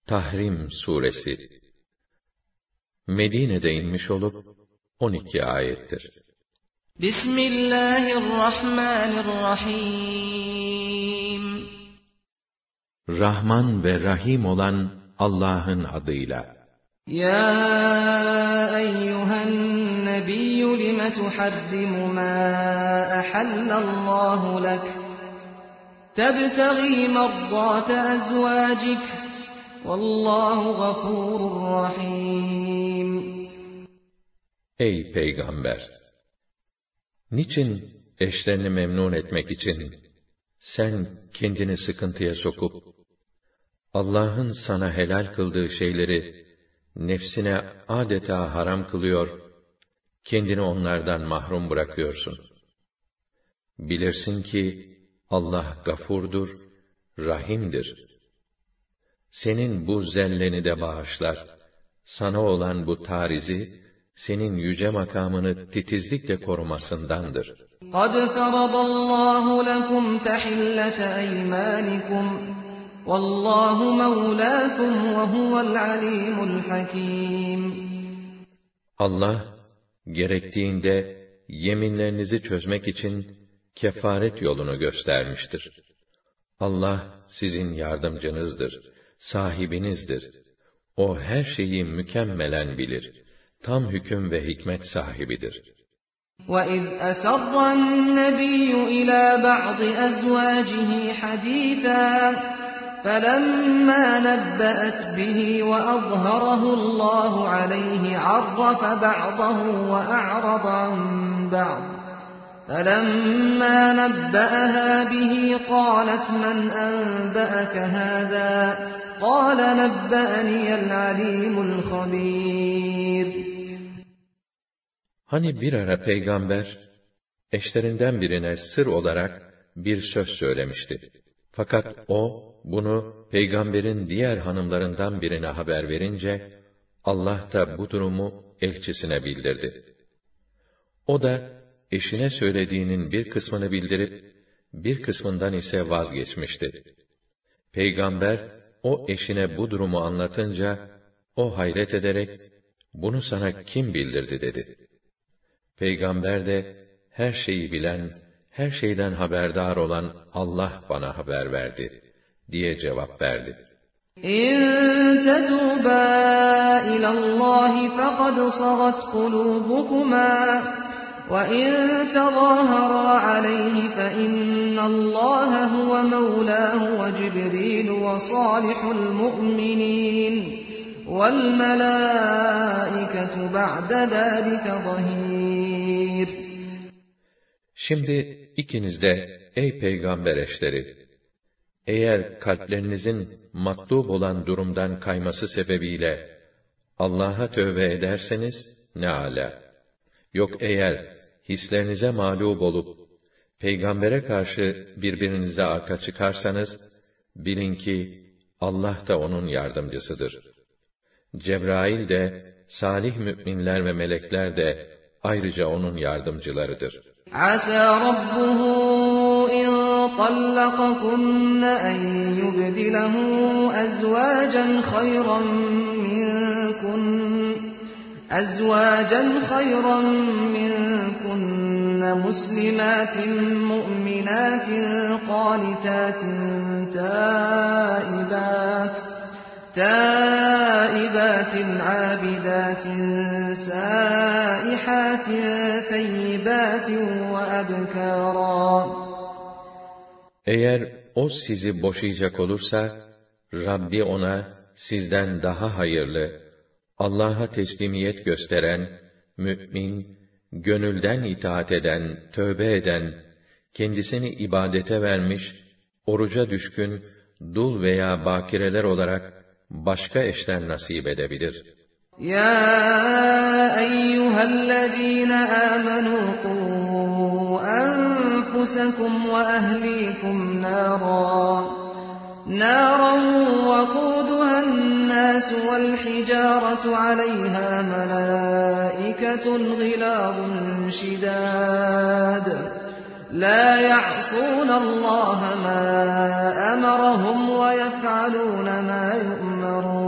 Tahrim suresi Medine'de inmiş olup 12 ayettir. Bismillahirrahmanirrahim. Rahman ve Rahim olan Allah'ın adıyla. Ya eyyühen nebiyyü lime tuharrimu ma ahallallahu lek. Tebtagî merdâte ezvâcik. Vallahu gafurur rahim. Ey Peygamber! Niçin eşlerini memnun etmek için sen kendini sıkıntıya sokup Allah'ın sana helal kıldığı şeyleri nefsine adeta haram kılıyor, kendini onlardan mahrum bırakıyorsun? Bilirsin ki Allah gafurdur, rahimdir. Senin bu zelleni de bağışlar, sana olan bu tarizi, senin yüce makamını titizlikle korumasındandır. قَدْ فَرَضَ اللّٰهُ لَكُمْ تَحِلَّةَ اَيْمَانِكُمْ وَاللّٰهُ مَوْلَاكُمْ وَهُوَ الْعَلِيمُ الْحَكِيمُ. Allah, gerektiğinde yeminlerinizi çözmek için kefaret yolunu göstermiştir. Allah sizin yardımcınızdır, sahibinizdir. O her şeyi mükemmelen bilir. Tam hüküm ve hikmet sahibidir. وَإِذْ أَسَرَّ النَّبِيُّ إِلَى بَعْضِ أَزْوَاجِهِ حَدِيثًا فَلَمَّا نَبَّأَتْ بِهِ وَأَظْهَرَهُ اللَّهُ عَلَيْهِ عَرَّفَ بَعْضَهُ وَأَعْرَضَ عَنْ بَعْضٍ فَلَمَّا نَبَّأَهَا بِهِ قَالَتْ مَنْ أَنْبَأَكَ هَذَا قَالَ نَبَّأَنِيَ الْعَلِيمُ الْخَبِيرُ. Hani bir ara Peygamber, eşlerinden birine sır olarak bir söz söylemişti. Fakat o, bunu Peygamberin diğer hanımlarından birine haber verince, Allah da bu durumu elçisine bildirdi. O da, eşine söylediğinin bir kısmını bildirip, bir kısmından ise vazgeçmişti. Peygamber, o eşine bu durumu anlatınca, o hayret ederek, bunu sana kim bildirdi dedi. Peygamber de, her şeyi bilen, her şeyden haberdar olan Allah bana haber verdi, diye cevap verdi. İn tetûbâ ilallâhi fekad sagat kulûbukuma ve in tezâherâ aleyhi fe innallâhe huve mevlâhu ve Cibrîl ve sâlihul mu'minîn vel melâiketu ba'de zâlike zahîr. Şimdi ikiniz de ey peygamber eşleri, eğer kalplerinizin matlub olan durumdan kayması sebebiyle Allah'a tövbe ederseniz ne âlâ. Yok eğer hislerinize mağlup olup peygambere karşı birbirinize arka çıkarsanız bilin ki Allah da onun yardımcısıdır. Cebrail de, salih müminler ve melekler de ayrıca onun yardımcılarıdır. عَسَى رَبُّهُ إِن طَلَّقَكُنَّ أَن يُبْدِلَهُ أَزْوَاجًا خَيْرًا مِّنكُنَّ مُسْلِمَاتٍ مُؤْمِنَاتٍ قَانِتَاتٍ تائبات عابدات سائحات ثيبات وأبكارا. Eğer o sizi boşayacak olursa, Rabbi ona sizden daha hayırlı, Allah'a teslimiyet gösteren, mü'min, gönülden itaat eden, tövbe eden, kendisini ibadete vermiş, oruca düşkün, dul veya bakireler olarak başka eşler nasip edebilir. Ya eyyühellezîne âmenû qû enfusekum ve ehlikum nâran وَقُودُهَا وَالْحِجَارَةُ عَلَيْهَا مَلَائِكَةٌ غِلَاظٌ شِدَادٌ لَا يَعْصُونَ اللَّهَ مَا أَمَرَهُمْ وَيَفْعَلُونَ مَا يُؤْمَرُونَ.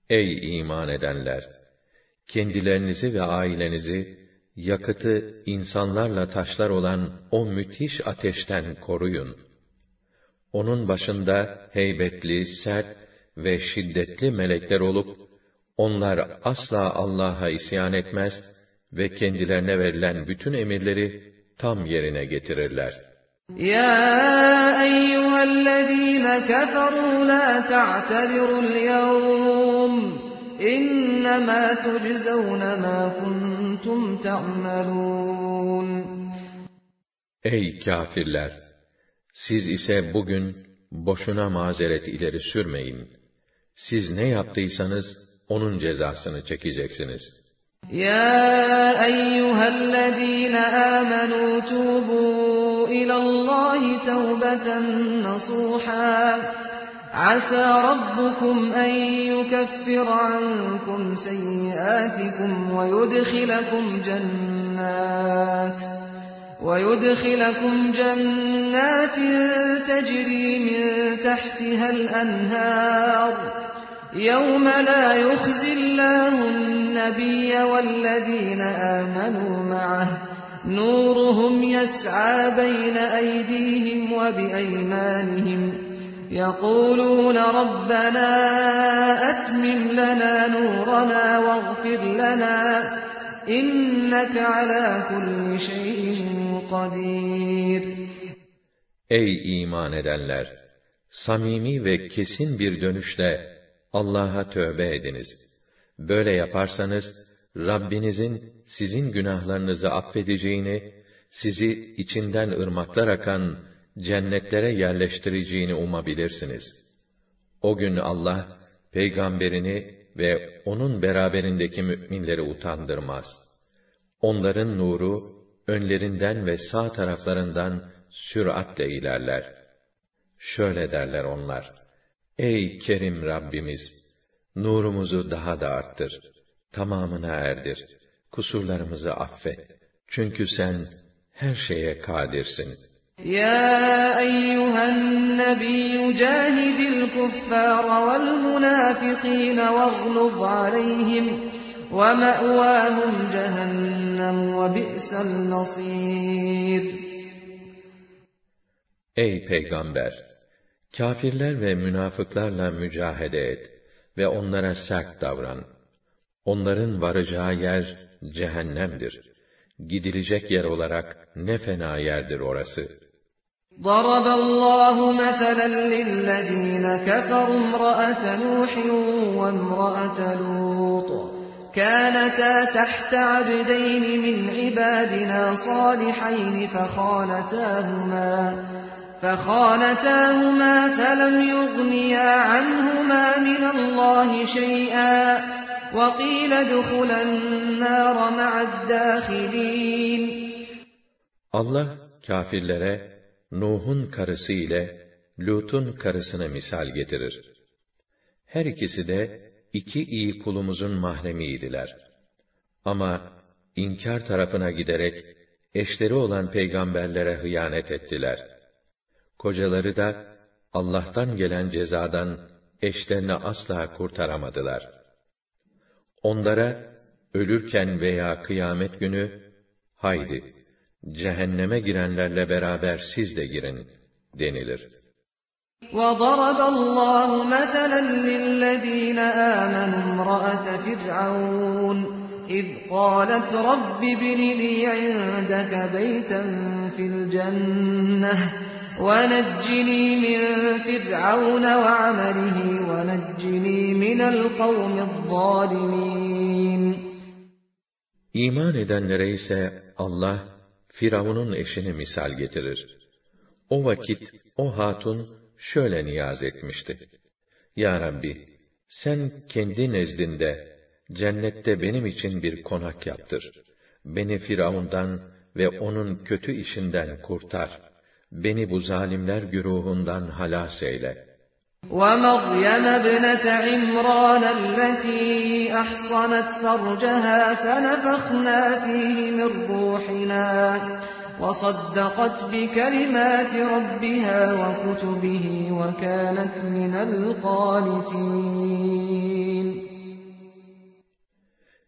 Ey iman edenler! Kendilerinizi ve ailenizi, yakıtı insanlarla taşlar olan o müthiş ateşten koruyun. Onun başında heybetli, sert ve şiddetli melekler olup, onlar asla Allah'a isyan etmez ve kendilerine verilen bütün emirleri tam yerine getirirler. Ya eyyühellezîne keferû lâ ta'tedirul yevm, innemâ tujzevne mâ kuntum ta'melûn. Ey kâfirler! Siz ise bugün boşuna mazeret ileri sürmeyin. Siz ne yaptıysanız onun cezasını çekeceksiniz. Ya eyyühellezîne âmenû tûbû ilallâhi tevbeten nasûhâ. Asâ rabbukum en yukeffira ankum seyyiâtikum ve yudkhilakum cennetin tecrî min tahtihal enhâr. يَوْمَ لَا يُخْزِي اللّٰهُ النَّبِيَّ وَالَّذ۪ينَ آمَنُوا مَعَهُ نُورُهُمْ يَسْعَى بَيْنَ أَيْدِيهِمْ وَبِأَيْمَانِهِمْ يَقُولُونَ رَبَّنَا أَتْمِمْ لَنَا نُورَنَا وَاغْفِرْ لَنَا إِنَّكَ عَلَى كُلِّ شَيْءٍ قَدِيرٌ. Ey iman edenler! Samimi ve kesin bir dönüşle Allah'a tövbe ediniz. Böyle yaparsanız, Rabbinizin sizin günahlarınızı affedeceğini, sizi içinden ırmaklar akan cennetlere yerleştireceğini umabilirsiniz. O gün Allah, peygamberini ve onun beraberindeki müminleri utandırmaz. Onların nuru, önlerinden ve sağ taraflarından süratle ilerler. Şöyle derler onlar: Ey Kerim Rabbimiz! Nurumuzu daha da arttır, tamamına erdir, kusurlarımızı affet. Çünkü sen her şeye kadirsin. Ya eyyühen nebiyyü cahidil kuffâra vel münâfikîne veğluz aleyhim ve me'vâhum cehennem ve bi'sel nasîr. Ey Peygamber! Kâfirler ve münafıklarla mücahede et ve onlara sert davran. Onların varacağı yer cehennemdir. Gidilecek yer olarak ne fena yerdir orası. ضَرَبَ اللّٰهُ مَثَلًا لِلَّذ۪ينَ كَفَرُوا امْرَأَةَ نُوحٍ وَامْرَأَةَ لُوطٍ كَانَتَا تَحْتَ عَبْدَيْنِ مِنْ عِبَادِنَا صَالِحَيْنِ فخانتاهما فلم يغنيا عنهما من الله شيئا وقيل ادخلا النار مع الداخلين. Allah kâfirlere Nuh'un karısı ile Lut'un karısını misal getirir. Her ikisi de iki iyi kulumuzun mahremiydiler. Ama inkar tarafına giderek eşleri olan peygamberlere hıyanet ettiler. Kocaları da Allah'tan gelen cezadan eşlerini asla kurtaramadılar. Onlara ölürken veya kıyamet günü, haydi cehenneme girenlerle beraber siz de girin denilir. وَضَرَبَ اللّٰهُ مَثَلًا لِلَّذ۪ينَ آمَنُوا امْرَأَةَ فِرْعَوْنَ إِذْ قَالَتْ رَبِّ ابْنِ لِي عِندَكَ بَيْتًا فِي الْجَنَّةِ وَنَجِّنِي مِنْ فِرْعَوْنَ وَعَمَلِهِ وَنَجِّنِي مِنَ الْقَوْمِ الظَّالِمِينَ. İman edenlere ise Allah, Firavun'un eşini misal getirir. O vakit o hatun şöyle niyaz etmişti: Ya Rabbi, sen kendi nezdinde, cennette benim için bir konak yaptır. Beni Firavun'dan ve onun kötü işinden kurtar. Beni bu zalimler güruhundan halas eyle. وَمَرْيَمَ ابْنَتَ عِمْرَانَ الَّتِي أَحْصَنَتْ فَرْجَهَا فَنَفَخْنَا فِيهِ مِنْ رُوحِنَا وَصَدَّقَتْ بِكَلِمَاتِ رَبِّهَا وَكُتُبِهِ وَكَانَتْ مِنَ الْقَانِتِينَ.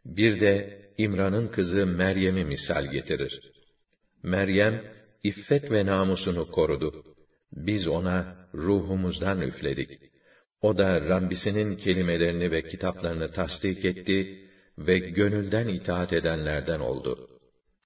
Bir de İmran'ın kızı Meryem'i misal getirir. Meryem, iffet ve namusunu korudu. Biz ona ruhumuzdan üfledik. O da Rabbisinin kelimelerini ve kitaplarını tasdik etti ve gönülden itaat edenlerden oldu.